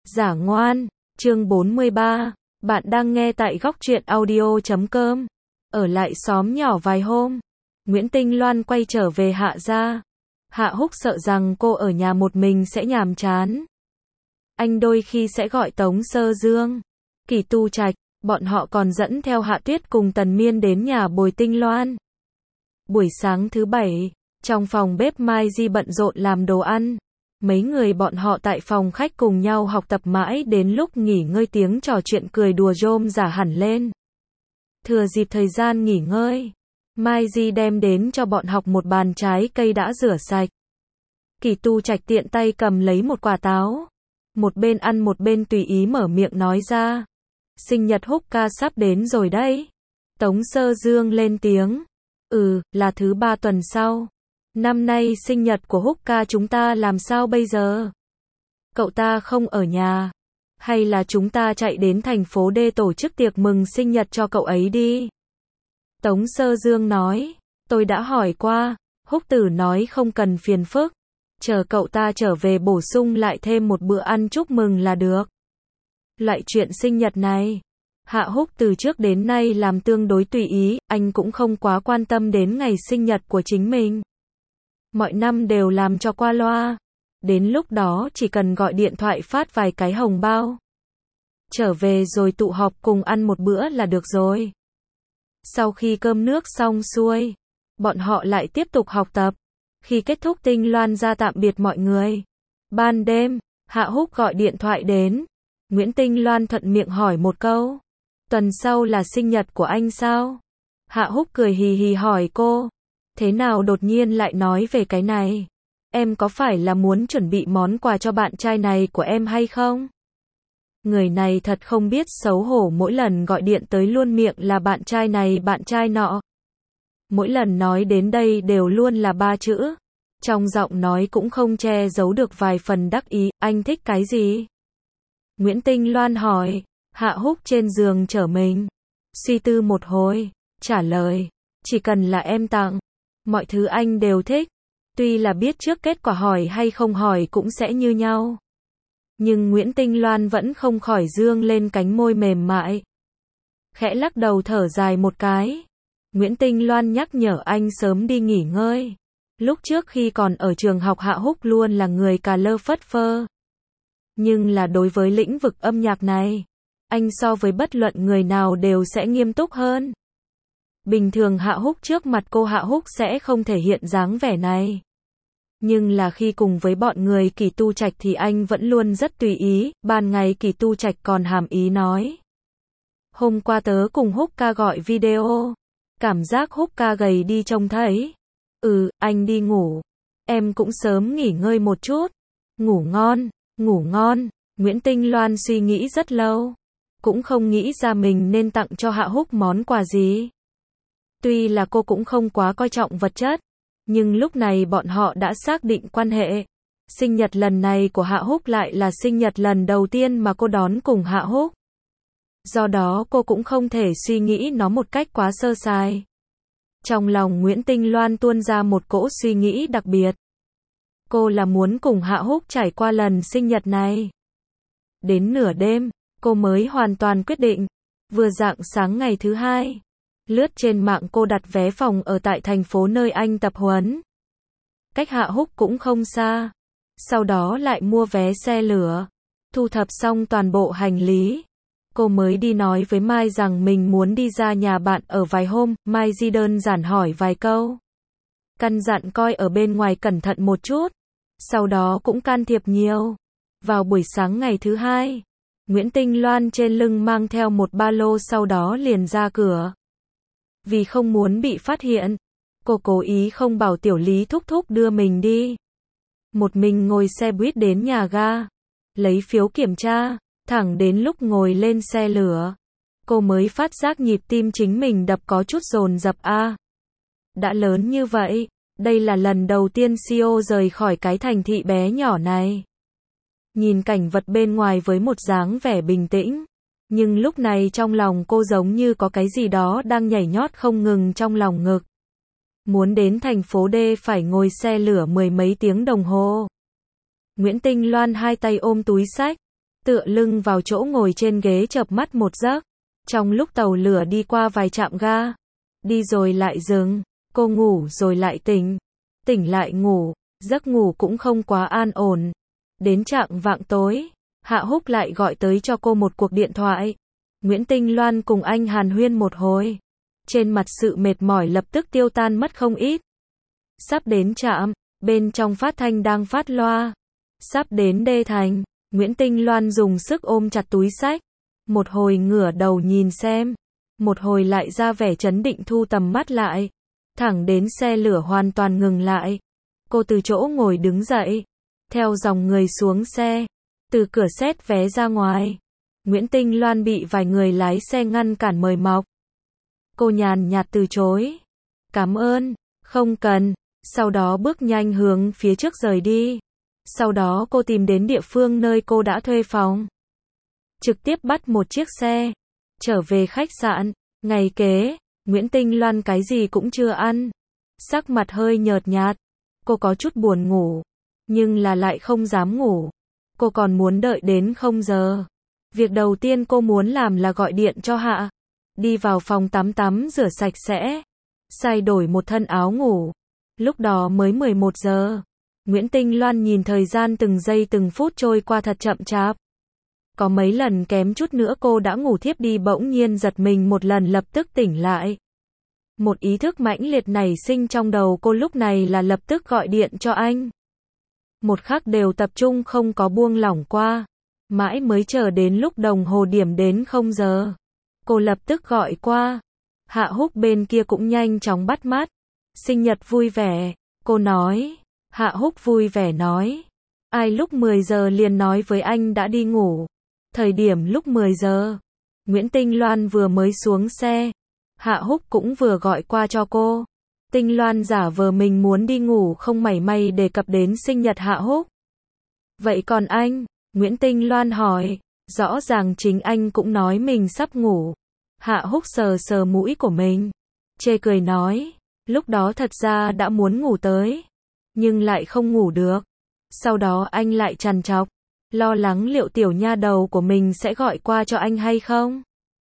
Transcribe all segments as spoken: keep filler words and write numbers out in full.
Giả ngoan, chương bốn mươi ba, bạn đang nghe tại góc truyện audio chấm com. Ở lại xóm nhỏ vài hôm, Nguyễn Tinh Loan quay trở về Hạ gia. Hạ Húc sợ rằng cô ở nhà một mình sẽ nhàm chán. Anh đôi khi sẽ gọi Tống Sơ Dương, Kỳ Tu Trạch, bọn họ còn dẫn theo Hạ Tuyết cùng Tần Miên đến nhà bồi Tinh Loan. Buổi sáng thứ bảy, trong phòng bếp Mai Di bận rộn làm đồ ăn. Mấy người bọn họ tại phòng khách cùng nhau học tập mãi đến lúc nghỉ ngơi tiếng trò chuyện cười đùa rôm rả hẳn lên. Thừa dịp thời gian nghỉ ngơi, Mai Di đem đến cho bọn học một bàn trái cây đã rửa sạch. Kỳ Tu Trạch tiện tay cầm lấy một quả táo, một bên ăn một bên tùy ý mở miệng nói ra. Sinh nhật Húc ca sắp đến rồi đấy. Tống Sơ Dương lên tiếng. Ừ, là thứ ba tuần sau. Năm nay sinh nhật của Húc ca chúng ta làm sao bây giờ? Cậu ta không ở nhà. Hay là chúng ta chạy đến thành phố D tổ chức tiệc mừng sinh nhật cho cậu ấy đi? Tống Sơ Dương nói. Tôi đã hỏi qua. Húc tử nói không cần phiền phức. Chờ cậu ta trở về bổ sung lại thêm một bữa ăn chúc mừng là được. Loại chuyện sinh nhật này, Hạ Húc từ trước đến nay làm tương đối tùy ý, anh cũng không quá quan tâm đến ngày sinh nhật của chính mình. Mọi năm đều làm cho qua loa. Đến lúc đó chỉ cần gọi điện thoại phát vài cái hồng bao. Trở về rồi tụ họp cùng ăn một bữa là được rồi. Sau khi cơm nước xong xuôi, bọn họ lại tiếp tục học tập. Khi kết thúc Tinh Loan ra tạm biệt mọi người. Ban đêm, Hạ Húc gọi điện thoại đến. Nguyễn Tinh Loan thuận miệng hỏi một câu. Tuần sau là sinh nhật của anh sao? Hạ Húc cười hì hì hỏi cô. Thế nào đột nhiên lại nói về cái này? Em có phải là muốn chuẩn bị món quà cho bạn trai này của em hay không? Người này thật không biết xấu hổ, mỗi lần gọi điện tới luôn miệng là bạn trai này bạn trai nọ. Mỗi lần nói đến đây đều luôn là ba chữ. Trong giọng nói cũng không che giấu được vài phần đắc ý. Anh thích cái gì? Nguyễn Tinh Loan hỏi. Hạ Húc trên giường trở mình. Suy tư một hồi. Trả lời. Chỉ cần là em tặng. Mọi thứ anh đều thích. Tuy là biết trước kết quả hỏi hay không hỏi cũng sẽ như nhau. Nhưng Nguyễn Tinh Loan vẫn không khỏi dương lên cánh môi mềm mại. Khẽ lắc đầu thở dài một cái. Nguyễn Tinh Loan nhắc nhở anh sớm đi nghỉ ngơi. Lúc trước khi còn ở trường học Hạ Húc luôn là người cà lơ phất phơ. Nhưng là đối với lĩnh vực âm nhạc này, anh so với bất luận người nào đều sẽ nghiêm túc hơn. Bình thường Hạ Húc trước mặt cô Hạ Húc sẽ không thể hiện dáng vẻ này. Nhưng là khi cùng với bọn người Kỳ Tu Trạch thì anh vẫn luôn rất tùy ý. Ban ngày Kỳ Tu Trạch còn hàm ý nói. Hôm qua tớ cùng Húc ca gọi video. Cảm giác Húc ca gầy đi trông thấy. Ừ, anh đi ngủ. Em cũng sớm nghỉ ngơi một chút. Ngủ ngon, ngủ ngon. Nguyễn Tinh Loan suy nghĩ rất lâu. Cũng không nghĩ ra mình nên tặng cho Hạ Húc món quà gì. Tuy là cô cũng không quá coi trọng vật chất. Nhưng lúc này bọn họ đã xác định quan hệ. Sinh nhật lần này của Hạ Húc lại là sinh nhật lần đầu tiên mà cô đón cùng Hạ Húc. Do đó cô cũng không thể suy nghĩ nó một cách quá sơ sài. Trong lòng Nguyễn Tinh Loan tuôn ra một cỗ suy nghĩ đặc biệt. Cô là muốn cùng Hạ Húc trải qua lần sinh nhật này. Đến nửa đêm, cô mới hoàn toàn quyết định. Vừa rạng sáng ngày thứ hai, lướt trên mạng cô đặt vé phòng ở tại thành phố nơi anh tập huấn. Cách Hạ Húc cũng không xa. Sau đó lại mua vé xe lửa. Thu thập xong toàn bộ hành lý. Cô mới đi nói với Mai rằng mình muốn đi ra nhà bạn ở vài hôm. Mai Di đơn giản hỏi vài câu. Căn dặn coi ở bên ngoài cẩn thận một chút. Sau đó cũng can thiệp nhiều. Vào buổi sáng ngày thứ hai, Nguyễn Tinh Loan trên lưng mang theo một ba lô, sau đó liền ra cửa. Vì không muốn bị phát hiện, cô cố ý không bảo Tiểu Lý thúc thúc đưa mình đi. Một mình ngồi xe buýt đến nhà ga, lấy phiếu kiểm tra, thẳng đến lúc ngồi lên xe lửa, cô mới phát giác nhịp tim chính mình đập có chút dồn dập a. Đã lớn như vậy, đây là lần đầu tiên xê e ô rời khỏi cái thành thị bé nhỏ này. Nhìn cảnh vật bên ngoài với một dáng vẻ bình tĩnh. Nhưng lúc này trong lòng cô giống như có cái gì đó đang nhảy nhót không ngừng trong lòng ngực. Muốn đến thành phố D phải ngồi xe lửa mười mấy tiếng đồng hồ. Nguyễn Tinh Loan hai tay ôm túi xách, tựa lưng vào chỗ ngồi trên ghế chợp mắt một giấc. Trong lúc tàu lửa đi qua vài trạm ga, đi rồi lại dừng, cô ngủ rồi lại tỉnh, tỉnh lại ngủ, giấc ngủ cũng không quá an ổn. Đến chạng vạng tối, Hạ Húc lại gọi tới cho cô một cuộc điện thoại. Nguyễn Tinh Loan cùng anh hàn huyên một hồi. Trên mặt sự mệt mỏi lập tức tiêu tan mất không ít. Sắp đến trạm, bên trong phát thanh đang phát loa. Sắp đến đê thành, Nguyễn Tinh Loan dùng sức ôm chặt túi xách. Một hồi ngửa đầu nhìn xem, một hồi lại ra vẻ trấn định thu tầm mắt lại. Thẳng đến xe lửa hoàn toàn ngừng lại. Cô từ chỗ ngồi đứng dậy, theo dòng người xuống xe, từ cửa xét vé ra ngoài. Nguyễn Tinh Loan bị vài người lái xe ngăn cản mời mọc. Cô nhàn nhạt từ chối. Cảm ơn, không cần. Sau đó bước nhanh hướng phía trước rời đi. Sau đó cô tìm đến địa phương nơi cô đã thuê phòng. Trực tiếp bắt một chiếc xe, trở về khách sạn. Ngày kế, Nguyễn Tinh Loan cái gì cũng chưa ăn. Sắc mặt hơi nhợt nhạt. Cô có chút buồn ngủ, nhưng là lại không dám ngủ. Cô còn muốn đợi đến không giờ. Việc đầu tiên cô muốn làm là gọi điện cho Hạ. Đi vào phòng tắm tắm rửa sạch sẽ. Sai đổi một thân áo ngủ. Lúc đó mới mười một giờ. Nguyễn Tinh Loan nhìn thời gian từng giây từng phút trôi qua thật chậm chạp. Có mấy lần kém chút nữa cô đã ngủ thiếp đi, bỗng nhiên giật mình một lần lập tức tỉnh lại. Một ý thức mãnh liệt nảy sinh trong đầu cô lúc này là lập tức gọi điện cho anh. Một khắc đều tập trung không có buông lỏng qua. Mãi mới chờ đến lúc đồng hồ điểm đến không giờ. Cô lập tức gọi qua. Hạ Húc bên kia cũng nhanh chóng bắt mắt. Sinh nhật vui vẻ, cô nói. Hạ Húc vui vẻ nói. Ai lúc mười giờ liền nói với anh đã đi ngủ. Thời điểm lúc mười giờ, Nguyễn Tinh Loan vừa mới xuống xe. Hạ Húc cũng vừa gọi qua cho cô. Tinh Loan giả vờ mình muốn đi ngủ, không mảy may đề cập đến sinh nhật Hạ Húc. Vậy còn anh? Nguyễn Tinh Loan hỏi. Rõ ràng chính anh cũng nói mình sắp ngủ. Hạ Húc sờ sờ mũi của mình, chê cười nói. Lúc đó thật ra đã muốn ngủ tới, nhưng lại không ngủ được. Sau đó anh lại trằn trọc, lo lắng liệu tiểu nha đầu của mình sẽ gọi qua cho anh hay không.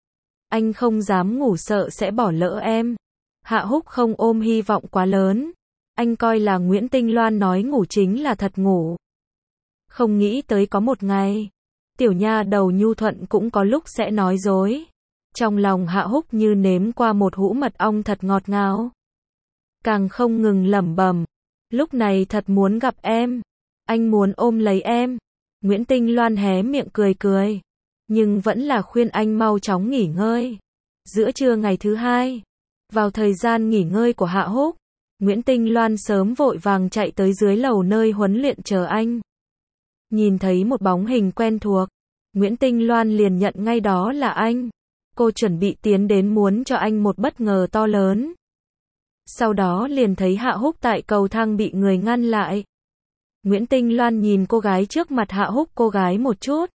Anh không dám ngủ, sợ sẽ bỏ lỡ em. Hạ Húc không ôm hy vọng quá lớn. Anh coi là Nguyễn Tinh Loan nói ngủ chính là thật ngủ. Không nghĩ tới có một ngày, tiểu nha đầu nhu thuận cũng có lúc sẽ nói dối. Trong lòng Hạ Húc như nếm qua một hũ mật ong thật ngọt ngào. Càng không ngừng lẩm bẩm. Lúc này thật muốn gặp em. Anh muốn ôm lấy em. Nguyễn Tinh Loan hé miệng cười cười. Nhưng vẫn là khuyên anh mau chóng nghỉ ngơi. Giữa trưa ngày thứ hai, vào thời gian nghỉ ngơi của Hạ Húc, Nguyễn Tinh Loan sớm vội vàng chạy tới dưới lầu nơi huấn luyện chờ anh. Nhìn thấy một bóng hình quen thuộc, Nguyễn Tinh Loan liền nhận ngay đó là anh. Cô chuẩn bị tiến đến muốn cho anh một bất ngờ to lớn. Sau đó liền thấy Hạ Húc tại cầu thang bị người ngăn lại. Nguyễn Tinh Loan nhìn cô gái trước mặt Hạ Húc, cô gái một chút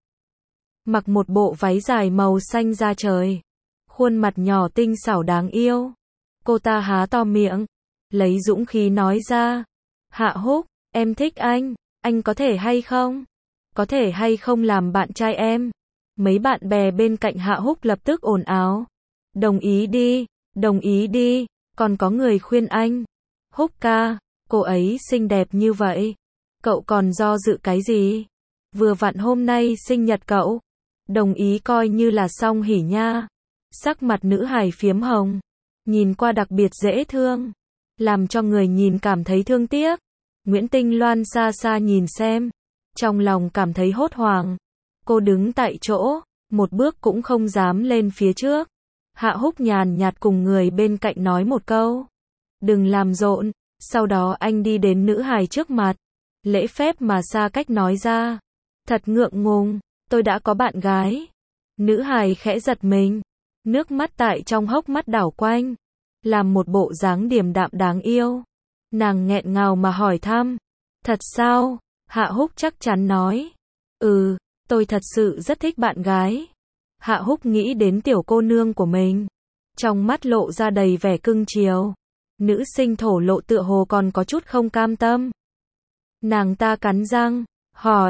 mặc một bộ váy dài màu xanh da trời, khuôn mặt nhỏ tinh xảo đáng yêu. Cô ta há to miệng, lấy dũng khí nói ra. Hạ Húc, em thích anh, anh có thể hay không? Có thể hay không làm bạn trai em? Mấy bạn bè bên cạnh Hạ Húc lập tức ồn ào. Đồng ý đi, đồng ý đi, còn có người khuyên anh. Húc ca, cô ấy xinh đẹp như vậy, cậu còn do dự cái gì? Vừa vặn hôm nay sinh nhật cậu, đồng ý coi như là xong hỉ nha. Sắc mặt nữ hài phiếm hồng, nhìn qua đặc biệt dễ thương, làm cho người nhìn cảm thấy thương tiếc. Nguyễn Tinh Loan xa xa nhìn xem, trong lòng cảm thấy hốt hoảng. Cô đứng tại chỗ, một bước cũng không dám lên phía trước. Hạ Húc nhàn nhạt cùng người bên cạnh nói một câu. Đừng làm rộn. Sau đó anh đi đến nữ hài trước mặt, lễ phép mà xa cách nói ra. Thật ngượng ngùng, tôi đã có bạn gái. Nữ hài khẽ giật mình, nước mắt tại trong hốc mắt đảo quanh, làm một bộ dáng điềm đạm đáng yêu. Nàng nghẹn ngào mà hỏi thăm. Thật sao? Hạ Húc chắc chắn nói. Ừ, tôi thật sự rất thích bạn gái. Hạ Húc nghĩ đến tiểu cô nương của mình, trong mắt lộ ra đầy vẻ cưng chiều. Nữ sinh thổ lộ tựa hồ còn có chút không cam tâm. Nàng ta cắn răng, hỏi,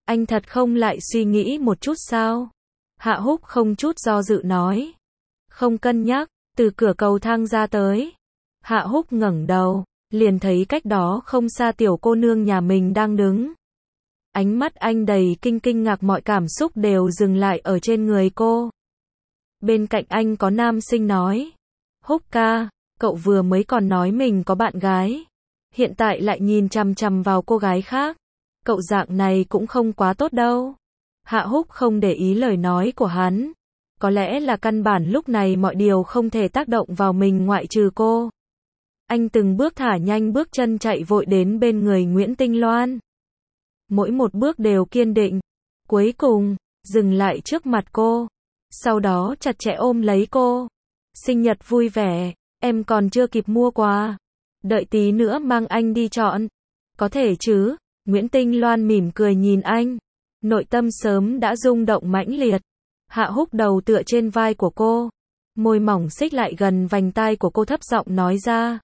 Anh thật không lại suy nghĩ một chút sao? Hạ Húc không chút do dự nói. Không cân nhắc, từ cửa cầu thang ra tới. Hạ Húc ngẩng đầu, liền thấy cách đó không xa tiểu cô nương nhà mình đang đứng. Ánh mắt anh đầy kinh kinh ngạc, mọi cảm xúc đều dừng lại ở trên người cô. Bên cạnh anh có nam sinh nói. Húc ca, cậu vừa mới còn nói mình có bạn gái. Hiện tại lại nhìn chằm chằm vào cô gái khác. Cậu dạng này cũng không quá tốt đâu. Hạ Húc không để ý lời nói của hắn. Có lẽ là căn bản lúc này mọi điều không thể tác động vào mình ngoại trừ cô. Anh từng bước thả nhanh bước chân chạy vội đến bên người Nguyễn Tinh Loan. Mỗi một bước đều kiên định. Cuối cùng, dừng lại trước mặt cô. Sau đó chặt chẽ ôm lấy cô. Sinh nhật vui vẻ, em còn chưa kịp mua quà. Đợi tí nữa mang anh đi chọn. Có thể chứ? Nguyễn Tinh Loan mỉm cười nhìn anh. Nội tâm sớm đã rung động mãnh liệt. Hạ Húc đầu tựa trên vai của cô. Môi mỏng xích lại gần vành tai của cô, thấp giọng nói ra.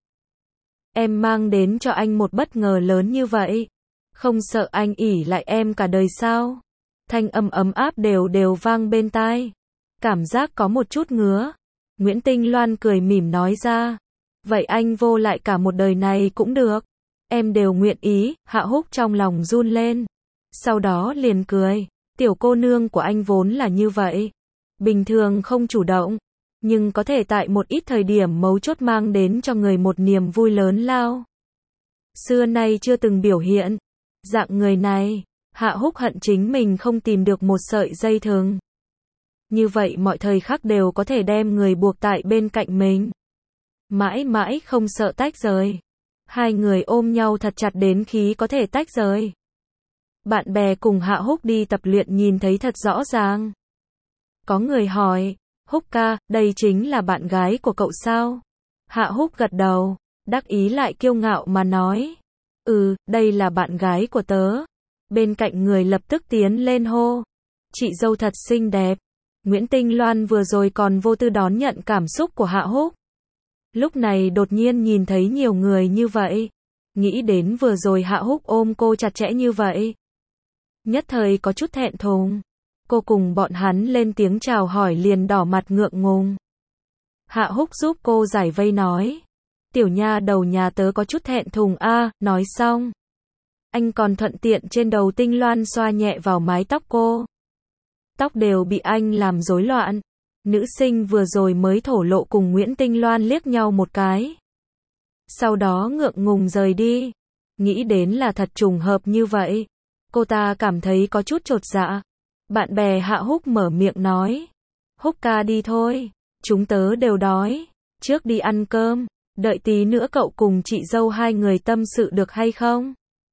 Em mang đến cho anh một bất ngờ lớn như vậy. Không sợ anh ỷ lại em cả đời sao? Thanh âm ấm áp đều đều vang bên tai. Cảm giác có một chút ngứa. Nguyễn Tinh Loan cười mỉm nói ra. Vậy anh vô lại cả một đời này cũng được. Em đều nguyện ý. Hạ Húc trong lòng run lên. Sau đó liền cười. Tiểu cô nương của anh vốn là như vậy. Bình thường không chủ động. Nhưng có thể tại một ít thời điểm mấu chốt mang đến cho người một niềm vui lớn lao. Xưa nay chưa từng biểu hiện. Dạng người này, Hạ Húc hận chính mình không tìm được một sợi dây thừng. Như vậy mọi thời khắc đều có thể đem người buộc tại bên cạnh mình. Mãi mãi không sợ tách rời. Hai người ôm nhau thật chặt đến khi có thể tách rời. Bạn bè cùng Hạ Húc đi tập luyện nhìn thấy thật rõ ràng. Có người hỏi, Húc ca, đây chính là bạn gái của cậu sao? Hạ Húc gật đầu, đắc ý lại kiêu ngạo mà nói. Ừ, đây là bạn gái của tớ. Bên cạnh người lập tức tiến lên hô. Chị dâu thật xinh đẹp. Nguyễn Tinh Loan vừa rồi còn vô tư đón nhận cảm xúc của Hạ Húc. Lúc này đột nhiên nhìn thấy nhiều người như vậy. Nghĩ đến vừa rồi Hạ Húc ôm cô chặt chẽ như vậy. Nhất thời có chút thẹn thùng. Cô cùng bọn hắn lên tiếng chào hỏi liền đỏ mặt ngượng ngùng. Hạ Húc giúp cô giải vây nói. Tiểu nha đầu nhà tớ có chút thẹn thùng a. À, nói xong. Anh còn thuận tiện trên đầu Tinh Loan xoa nhẹ vào mái tóc cô. Tóc đều bị anh làm rối loạn. Nữ sinh vừa rồi mới thổ lộ cùng Nguyễn Tinh Loan liếc nhau một cái. Sau đó ngượng ngùng rời đi. Nghĩ đến là thật trùng hợp như vậy. Cô ta cảm thấy có chút chột dạ. Bạn bè Hạ Húc mở miệng nói. Húc ca đi thôi. Chúng tớ đều đói. Trước đi ăn cơm. Đợi tí nữa cậu cùng chị dâu hai người tâm sự được hay không?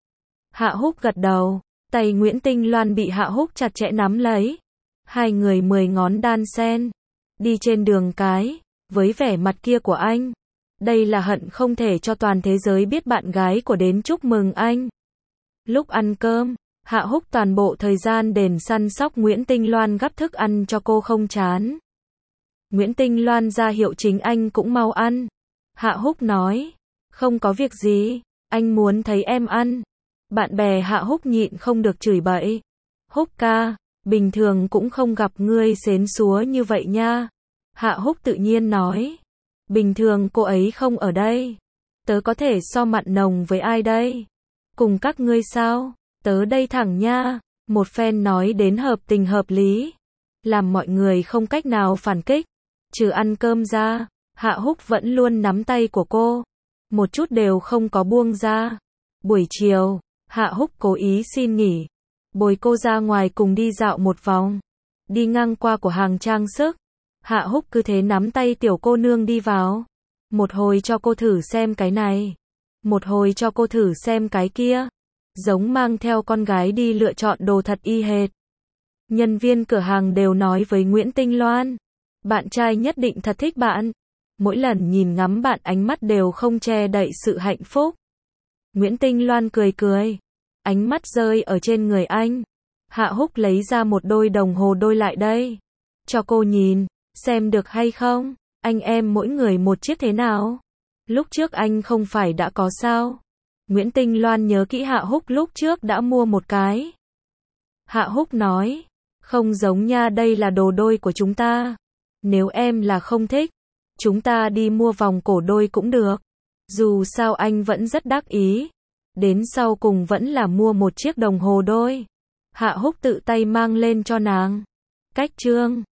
Hạ Húc gật đầu. Tay Nguyễn Tinh Loan bị Hạ Húc chặt chẽ nắm lấy. Hai người mười ngón đan sen. Đi trên đường cái. Với vẻ mặt kia của anh. Đây là hận không thể cho toàn thế giới biết bạn gái của đến chúc mừng anh. Lúc ăn cơm, Hạ Húc toàn bộ thời gian đền săn sóc Nguyễn Tinh Loan gắp thức ăn cho cô không chán. Nguyễn Tinh Loan ra hiệu chính anh cũng mau ăn. Hạ Húc nói, không có việc gì, anh muốn thấy em ăn. Bạn bè Hạ Húc nhịn không được chửi bậy. Húc ca, bình thường cũng không gặp ngươi xến xúa như vậy nha. Hạ Húc tự nhiên nói, bình thường cô ấy không ở đây. Tớ có thể so mặn nồng với ai đây? Cùng các ngươi sao? Tớ đây thẳng nha. Một phen nói đến hợp tình hợp lý. Làm mọi người không cách nào phản kích. Trừ ăn cơm ra, Hạ Húc vẫn luôn nắm tay của cô. Một chút đều không có buông ra. Buổi chiều, Hạ Húc cố ý xin nghỉ. Bồi cô ra ngoài cùng đi dạo một vòng. Đi ngang qua của hàng trang sức. Hạ Húc cứ thế nắm tay tiểu cô nương đi vào. Một hồi cho cô thử xem cái này. Một hồi cho cô thử xem cái kia. Giống mang theo con gái đi lựa chọn đồ thật y hệt. Nhân viên cửa hàng đều nói với Nguyễn Tinh Loan. Bạn trai nhất định thật thích bạn. Mỗi lần nhìn ngắm bạn ánh mắt đều không che đậy sự hạnh phúc. Nguyễn Tinh Loan cười cười. Ánh mắt rơi ở trên người anh. Hạ Húc lấy ra một đôi đồng hồ đôi lại đây. Cho cô nhìn, xem được hay không? Anh em mỗi người một chiếc thế nào? Lúc trước anh không phải đã có sao? Nguyễn Tinh Loan nhớ kỹ Hạ Húc lúc trước đã mua một cái. Hạ Húc nói, không giống nha, đây là đồ đôi của chúng ta. Nếu em là không thích, chúng ta đi mua vòng cổ đôi cũng được. Dù sao anh vẫn rất đắc ý. Đến sau cùng vẫn là mua một chiếc đồng hồ đôi. Hạ Húc tự tay mang lên cho nàng. Cách chương